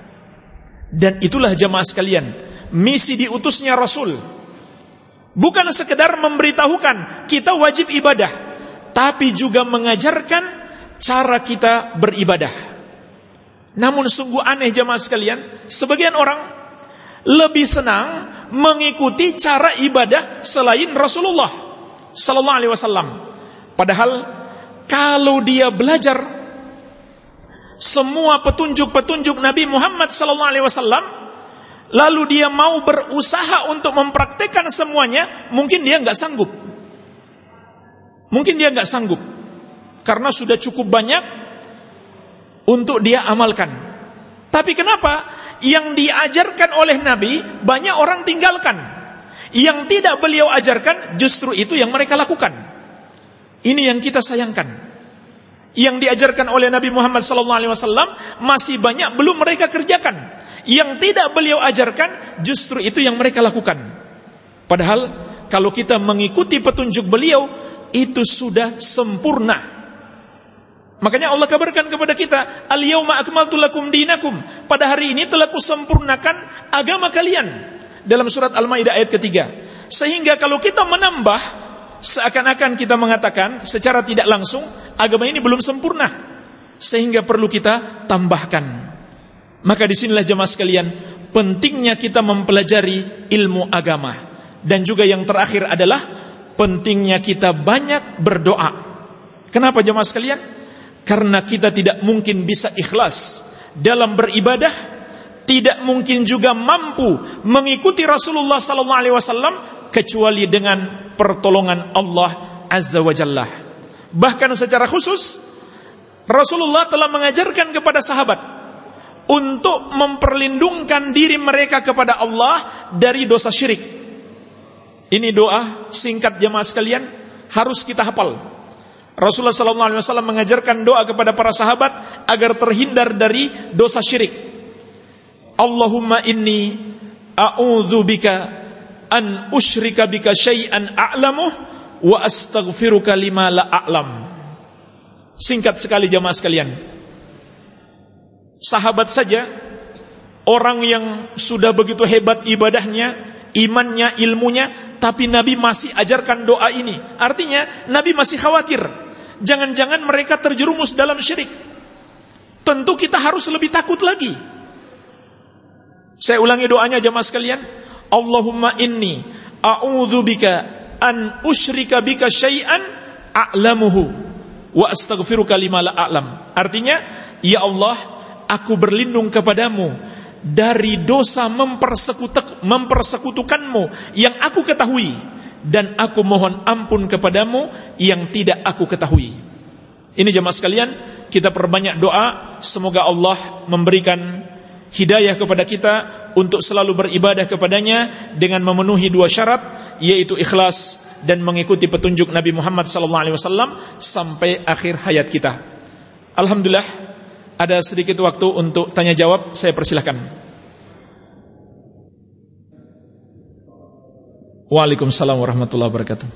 Dan itulah jamaah sekalian, misi diutusnya Rasul. Bukan sekedar memberitahukan kita wajib ibadah, tapi juga mengajarkan cara kita beribadah. Namun sungguh aneh jamaah sekalian, sebagian orang lebih senang mengikuti cara ibadah selain Rasulullah sallallahu alaihi wasallam. Padahal kalau dia belajar semua petunjuk-petunjuk Nabi Muhammad sallallahu alaihi wasallam, lalu dia mau berusaha untuk mempraktekkan semuanya, mungkin dia enggak sanggup. Mungkin dia enggak sanggup karena sudah cukup banyak untuk dia amalkan. Tapi kenapa yang diajarkan oleh Nabi banyak orang tinggalkan? Yang tidak beliau ajarkan justru itu yang mereka lakukan. Ini yang kita sayangkan. Yang diajarkan oleh Nabi Muhammad SAW masih banyak belum mereka kerjakan. Yang tidak beliau ajarkan justru itu yang mereka lakukan. Padahal kalau kita mengikuti petunjuk beliau, itu sudah sempurna. Makanya Allah kabarkan kepada kita, al-yauma akmaltu lakum dinakum, pada hari ini telah kusempurnakan agama kalian, dalam surat Al-Maidah ayat ketiga. Sehingga kalau kita menambah, seakan-akan kita mengatakan secara tidak langsung agama ini belum sempurna, sehingga perlu kita tambahkan. Maka disinilah jemaah sekalian, pentingnya kita mempelajari ilmu agama. Dan juga yang terakhir adalah pentingnya kita banyak berdoa. Kenapa jemaah sekalian? Karena kita tidak mungkin bisa ikhlas dalam beribadah, tidak mungkin juga mampu mengikuti Rasulullah SAW kecuali dengan pertolongan Allah Azza wa Jalla. Bahkan secara khusus Rasulullah telah mengajarkan kepada sahabat untuk memperlindungkan diri mereka kepada Allah dari dosa syirik. Ini doa singkat jemaah sekalian, harus kita hafal. Rasulullah SAW mengajarkan doa kepada para sahabat agar terhindar dari dosa syirik. Allahumma inni a'udzubika an usyrika bika syai'an a'lamuh wa astaghfiruka lima la a'lam. Singkat sekali jemaah sekalian. Sahabat saja, orang yang sudah begitu hebat ibadahnya, imannya, ilmunya, tapi Nabi masih ajarkan doa ini. Artinya Nabi masih khawatir, jangan-jangan mereka terjerumus dalam syirik. Tentu kita harus lebih takut lagi. Saya ulangi doanya jemaah sekalian. Allahumma inni a'udzubika an usyrika bika syai'an a'lamuhu wa astaghfiruka lima la a'lam. Artinya, ya Allah, aku berlindung kepadamu dari dosa mempersekutukanmu yang aku ketahui, dan aku mohon ampun kepadamu yang tidak aku ketahui. Ini jemaah sekalian, kita perbanyak doa, semoga Allah memberikan hidayah kepada kita untuk selalu beribadah kepadanya dengan memenuhi dua syarat, yaitu ikhlas dan mengikuti petunjuk Nabi Muhammad SAW sampai akhir hayat kita. Alhamdulillah, ada sedikit waktu untuk tanya jawab, saya persilahkan. Waalaikumsalam warahmatullahi wabarakatuh.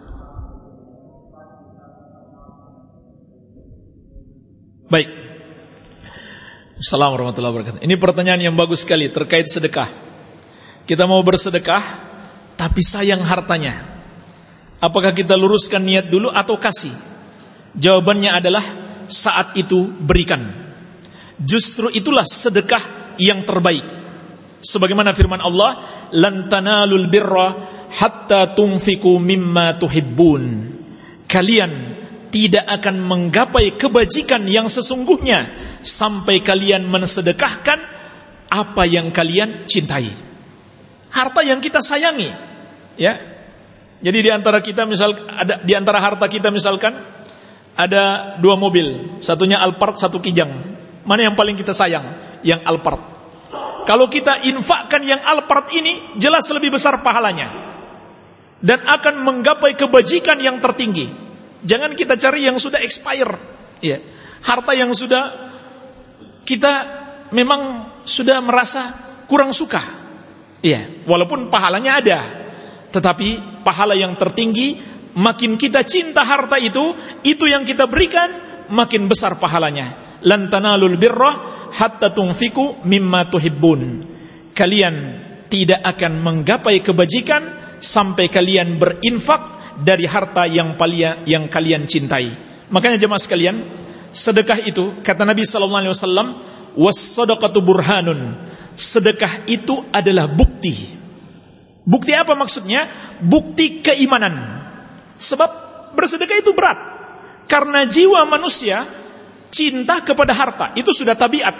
Baik. Assalamualaikum warahmatullahi wabarakatuh. Ini pertanyaan yang bagus sekali terkait sedekah. Kita mau bersedekah, tapi sayang hartanya. Apakah kita luruskan niat dulu atau kasih? Jawabannya adalah saat itu berikan. Justru itulah sedekah yang terbaik. Sebagaimana firman Allah, lan tanalul birra hatta tunfiqu mimma tuhibbun. Kalian tidak akan menggapai kebajikan yang sesungguhnya sampai kalian mensedekahkan apa yang kalian cintai. Harta yang kita sayangi, ya. Jadi di antara kita di antara harta kita misalkan ada 2 mobil, satunya Alphard, satu Kijang. Mana yang paling kita sayang? Yang Alphard. Kalau kita infakkan yang Alphard ini, jelas lebih besar pahalanya dan akan menggapai kebajikan yang tertinggi. Jangan kita cari yang sudah expire, ya. Harta yang sudah kita memang sudah merasa kurang suka, ya. Walaupun pahalanya ada, tetapi pahala yang tertinggi makin kita cinta harta itu yang kita berikan, makin besar pahalanya. Lan tanalul birra hatta tunfiku mimma tuhibbun. Kalian tidak akan menggapai kebajikan sampai kalian berinfak dari harta yang kalian cintai. Makanya jemaah sekalian, sedekah itu kata Nabi sallallahu alaihi wasallam, was-shadaqatu burhanun. Sedekah itu adalah bukti. Bukti apa maksudnya? Bukti keimanan. Sebab bersedekah itu berat. Karena jiwa manusia cinta kepada harta, itu sudah tabiat.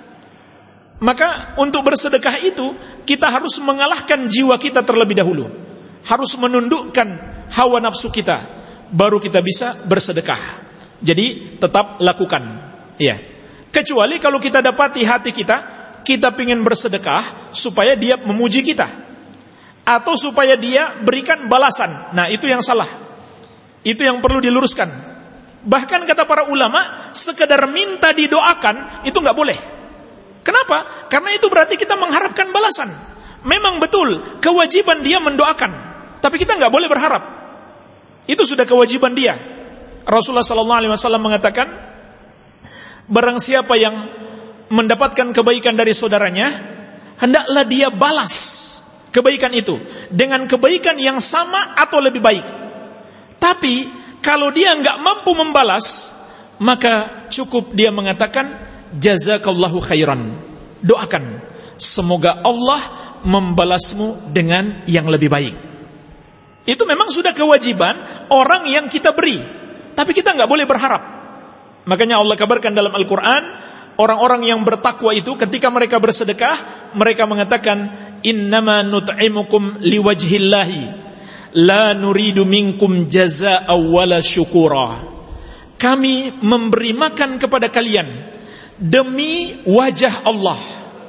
Maka untuk bersedekah itu kita harus mengalahkan jiwa kita terlebih dahulu. Harus menundukkan hawa nafsu kita, baru kita bisa bersedekah. Jadi tetap lakukan. Ya. Kecuali kalau kita dapati hati kita ingin bersedekah supaya dia memuji kita, atau supaya dia berikan balasan. Nah, itu yang salah. Itu yang perlu diluruskan. Bahkan kata para ulama, sekedar minta didoakan itu nggak boleh. Kenapa? Karena itu berarti kita mengharapkan balasan. Memang betul kewajiban dia mendoakan, tapi kita nggak boleh berharap. Itu sudah kewajiban dia. Rasulullah SAW mengatakan, barang siapa yang mendapatkan kebaikan dari saudaranya, hendaklah dia balas kebaikan itu dengan kebaikan yang sama atau lebih baik. Tapi kalau dia nggak mampu membalas, maka cukup dia mengatakan jazakallahu khairan. Doakan semoga Allah membalasmu dengan yang lebih baik. Itu memang sudah kewajiban orang yang kita beri, tapi kita nggak boleh berharap. Makanya Allah kabarkan dalam Al-Quran, orang-orang yang bertakwa itu ketika mereka bersedekah, mereka mengatakan innama nut'imukum liwajhillahi la nuridu minkum jazaa'a wala syukura. Kami memberi makan kepada kalian demi wajah Allah.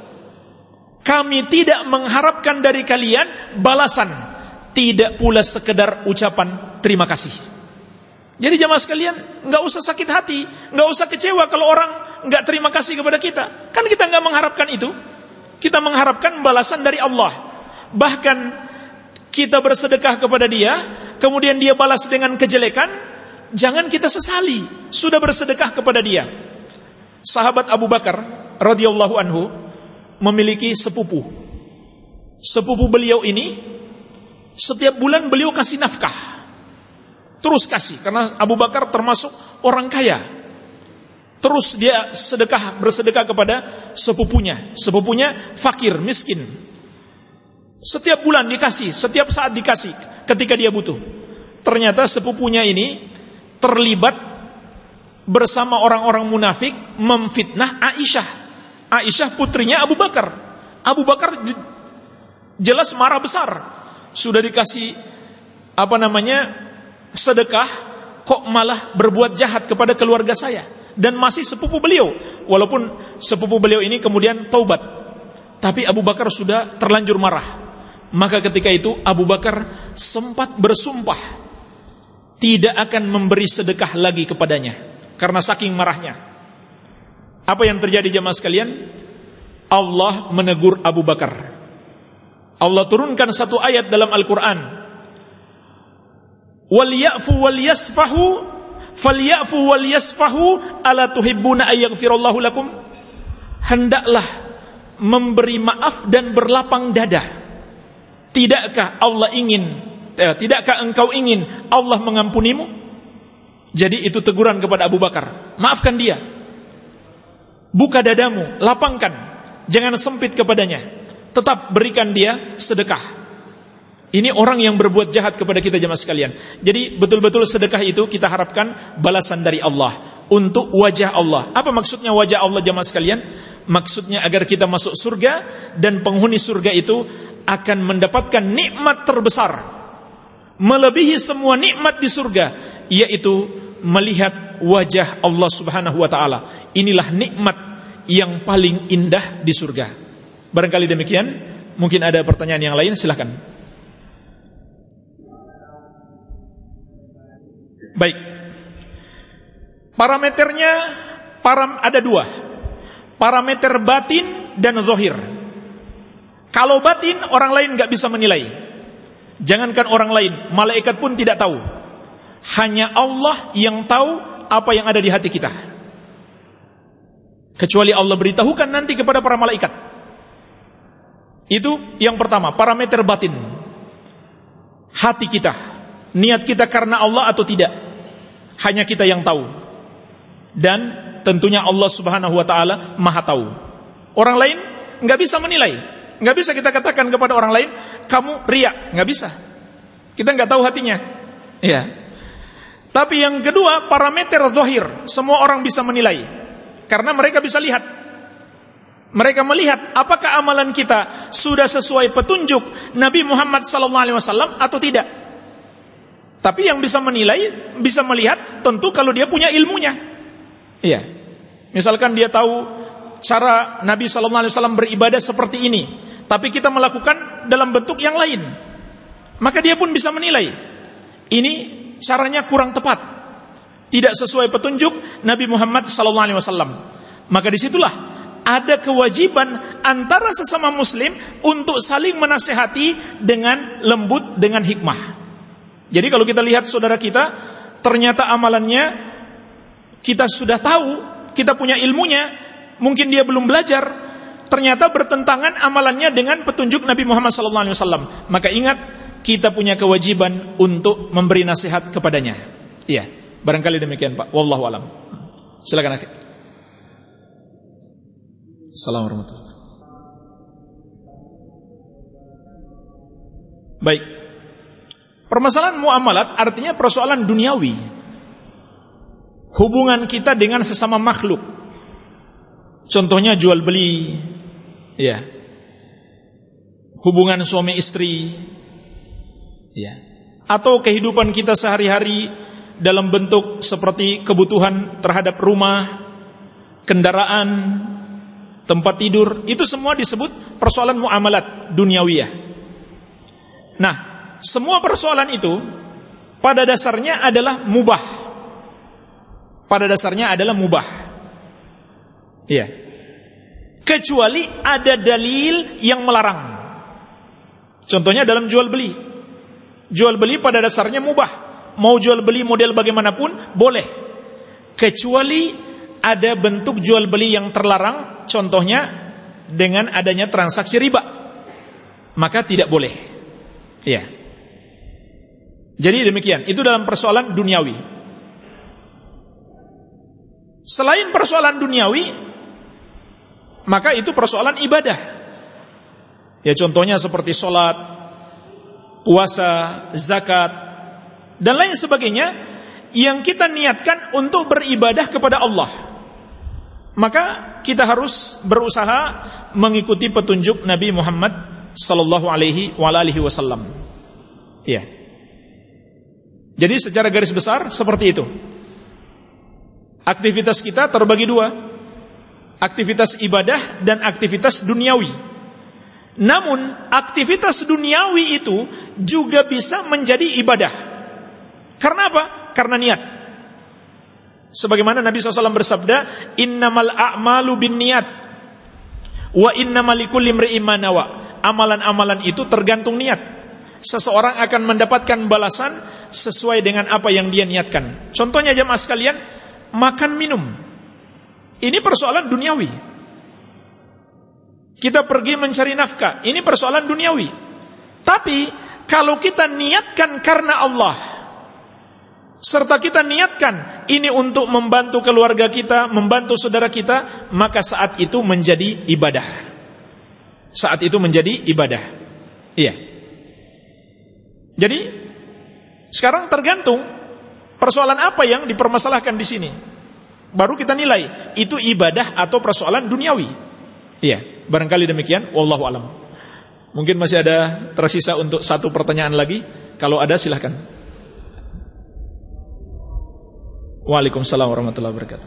Kami tidak mengharapkan dari kalian balasan, tidak pula sekedar ucapan terima kasih. Jadi jamaah sekalian, enggak usah sakit hati, enggak usah kecewa kalau orang enggak terima kasih kepada kita. Kan kita enggak mengharapkan itu. Kita mengharapkan balasan dari Allah. Bahkan kita bersedekah kepada dia, kemudian dia balas dengan kejelekan, jangan kita sesali sudah bersedekah kepada dia. Sahabat Abu Bakar radhiyallahu anhu memiliki sepupu. Sepupu beliau ini setiap bulan beliau kasih nafkah. Terus kasih, karena Abu Bakar termasuk orang kaya. Terus dia bersedekah kepada sepupunya. Sepupunya fakir, miskin. Setiap bulan dikasih, setiap saat dikasih ketika dia butuh. Ternyata sepupunya ini terlibat bersama orang-orang munafik memfitnah Aisyah. Aisyah putrinya Abu Bakar. Abu Bakar jelas marah besar. Sudah dikasih sedekah, kok malah berbuat jahat kepada keluarga saya, dan masih sepupu beliau. Walaupun sepupu beliau ini kemudian taubat, tapi Abu Bakar sudah terlanjur marah. Maka ketika itu Abu Bakar sempat bersumpah tidak akan memberi sedekah lagi kepadanya karena saking marahnya. Apa yang terjadi jemaah sekalian? Allah menegur Abu Bakar. Allah turunkan satu ayat dalam Al-Quran, waliyafu waliyasfahu falyafu waliyasfahu ala tuhibbuna ayyaghfirallahu lakum. Hendaklah memberi maaf dan berlapang dada. Tidakkah engkau ingin Allah mengampunimu? Jadi itu teguran kepada Abu Bakar. Maafkan dia. Buka dadamu, lapangkan. Jangan sempit kepadanya. Tetap berikan dia sedekah. Ini orang yang berbuat jahat kepada kita jemaah sekalian. Jadi betul-betul sedekah itu kita harapkan balasan dari Allah untuk wajah Allah. Apa maksudnya wajah Allah jemaah sekalian? Maksudnya agar kita masuk surga, dan penghuni surga itu akan mendapatkan nikmat terbesar melebihi semua nikmat di surga, yaitu melihat wajah Allah Subhanahu wa taala. Inilah nikmat yang paling indah di surga. Barangkali demikian. Mungkin ada pertanyaan yang lain, silakan. Baik. Parameternya ada dua. Parameter batin dan zahir. Kalau batin, orang lain gak bisa menilai. Jangankan orang lain, malaikat pun tidak tahu. Hanya Allah yang tahu apa yang ada di hati kita, kecuali Allah beritahukan nanti kepada para malaikat. Itu yang pertama, parameter batin. Hati kita, niat kita karena Allah atau tidak, hanya kita yang tahu. Dan tentunya Allah Subhanahu wa ta'ala maha tahu. Orang lain gak bisa menilai. Gak bisa kita katakan kepada orang lain, kamu riya. Gak bisa. Kita gak tahu hatinya. Ya. Tapi yang kedua, parameter zahir. Semua orang bisa menilai, karena mereka bisa lihat. Mereka melihat apakah amalan kita sudah sesuai petunjuk Nabi Muhammad SAW atau tidak. Tapi yang bisa menilai, bisa melihat, tentu kalau dia punya ilmunya. Iya. Misalkan dia tahu cara Nabi SAW beribadah seperti ini, tapi kita melakukan dalam bentuk yang lain, maka dia pun bisa menilai, ini caranya kurang tepat, tidak sesuai petunjuk Nabi Muhammad SAW. Maka disitulah ada kewajiban antara sesama muslim untuk saling menasihati dengan lembut, dengan hikmah. Jadi kalau kita lihat saudara kita, ternyata amalannya kita sudah tahu, kita punya ilmunya, mungkin dia belum belajar, ternyata bertentangan amalannya dengan petunjuk Nabi Muhammad SAW. Maka ingat, kita punya kewajiban untuk memberi nasihat kepadanya. Iya, barangkali demikian Pak. Wallahu alam. Silakan akhi. Assalamualaikum warahmatullahi wabarakatuh. Baik. Permasalahan muamalat artinya persoalan duniawi. Hubungan kita dengan sesama makhluk. Contohnya jual beli, ya. Hubungan suami istri, ya. Atau kehidupan kita sehari-hari dalam bentuk seperti kebutuhan terhadap rumah, kendaraan, tempat tidur, itu semua disebut persoalan muamalat duniawiyah. Nah, semua persoalan itu pada dasarnya adalah mubah. Pada dasarnya adalah mubah. Iya. Kecuali ada dalil yang melarang. Contohnya dalam jual beli. Jual beli pada dasarnya mubah. Mau jual beli model bagaimanapun boleh. Kecuali ada bentuk jual beli yang terlarang, contohnya dengan adanya transaksi riba, maka tidak boleh. Iya. Jadi demikian, itu dalam persoalan duniawi. Selain persoalan duniawi, maka itu persoalan ibadah. Ya contohnya seperti sholat, puasa, zakat, dan lain sebagainya yang kita niatkan untuk beribadah kepada Allah. Maka kita harus berusaha mengikuti petunjuk Nabi Muhammad sallallahu alaihi wasallam. Ya. Jadi secara garis besar seperti itu. Aktivitas kita terbagi dua, aktivitas ibadah dan aktivitas duniawi. Namun aktivitas duniawi itu juga bisa menjadi ibadah. Karena apa? Karena niat. Sebagaimana Nabi SAW bersabda, innamal a'malu binniyat wa innamal likulli imri'in ma nawa. Amalan-amalan itu tergantung niat. Seseorang akan mendapatkan balasan sesuai dengan apa yang dia niatkan. Contohnya jamaah sekalian, makan minum, ini persoalan duniawi. Kita pergi mencari nafkah, ini persoalan duniawi. Tapi kalau kita niatkan karena Allah, serta kita niatkan ini untuk membantu keluarga kita, membantu saudara kita, maka saat itu menjadi ibadah. Saat itu menjadi ibadah. Iya. Jadi sekarang tergantung persoalan apa yang dipermasalahkan di sini. Baru kita nilai itu ibadah atau persoalan duniawi. Iya, barangkali demikian. Wallahu alam. Mungkin masih ada tersisa untuk satu pertanyaan lagi. Kalau ada silahkan. Waalaikumsalam warahmatullahi wabarakatuh.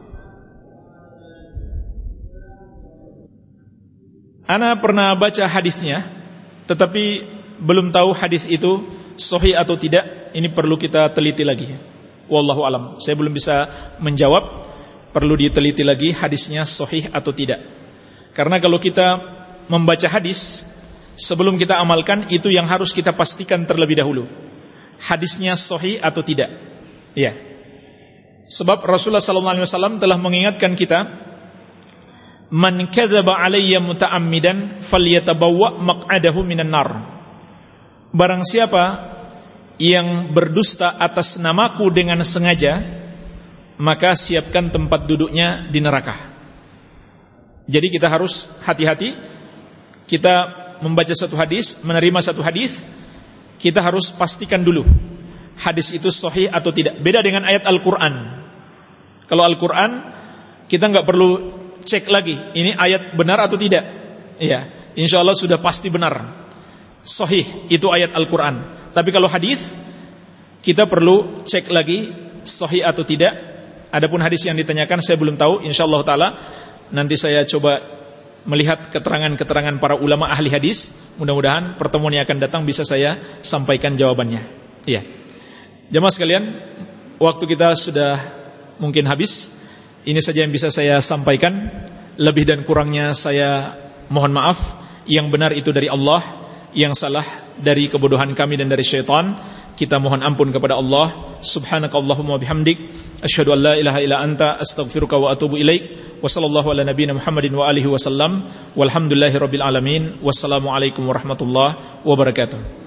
Ana pernah baca hadisnya, tetapi belum tahu hadis itu sahih atau tidak. Ini perlu kita teliti lagi. Wallahu alam. Saya belum bisa menjawab. Perlu diteliti lagi hadisnya sahih atau tidak. Karena kalau kita membaca hadis, sebelum kita amalkan, itu yang harus kita pastikan terlebih dahulu. hadisnya sahih atau tidak. Ya. Sebab Rasulullah sallallahu alaihi wasallam telah mengingatkan kita, "Man kadzaba alayya muta'ammidan falyatabawwa maq'adahu minan nar." Barang siapa yang berdusta atas namaku dengan sengaja, maka siapkan tempat duduknya di neraka. Jadi kita harus hati-hati. Kita membaca satu hadis, menerima satu hadis, kita harus pastikan dulu hadis itu sahih atau tidak. Beda dengan ayat Al-Quran. Kalau Al-Quran kita nggak perlu cek lagi ini ayat benar atau tidak. Ya, insya Allah sudah pasti benar, sahih itu ayat Al-Quran. Tapi kalau hadis kita perlu cek lagi sahih atau tidak. Adapun hadis yang ditanyakan saya belum tahu. Insyaallah taala nanti saya coba melihat keterangan-keterangan para ulama ahli hadis. Mudah-mudahan pertemuan yang akan datang bisa saya sampaikan jawabannya. Iya. Jemaah sekalian, waktu kita sudah mungkin habis. Ini saja yang bisa saya sampaikan. Lebih dan kurangnya saya mohon maaf. Yang benar itu dari Allah, yang salah dari kebodohan kami dan dari syaitan. Kita mohon ampun kepada Allah. Subhanakallahumma bihamdik, asyhadu an la ilaha illa anta, astaghfiruka wa atubu ilaik. Wa sallallahu ala nabiyyina Muhammadin wa alihi wasallam. Walhamdulillahirabbil alamin. Wassalamualaikum warahmatullahi wabarakatuh.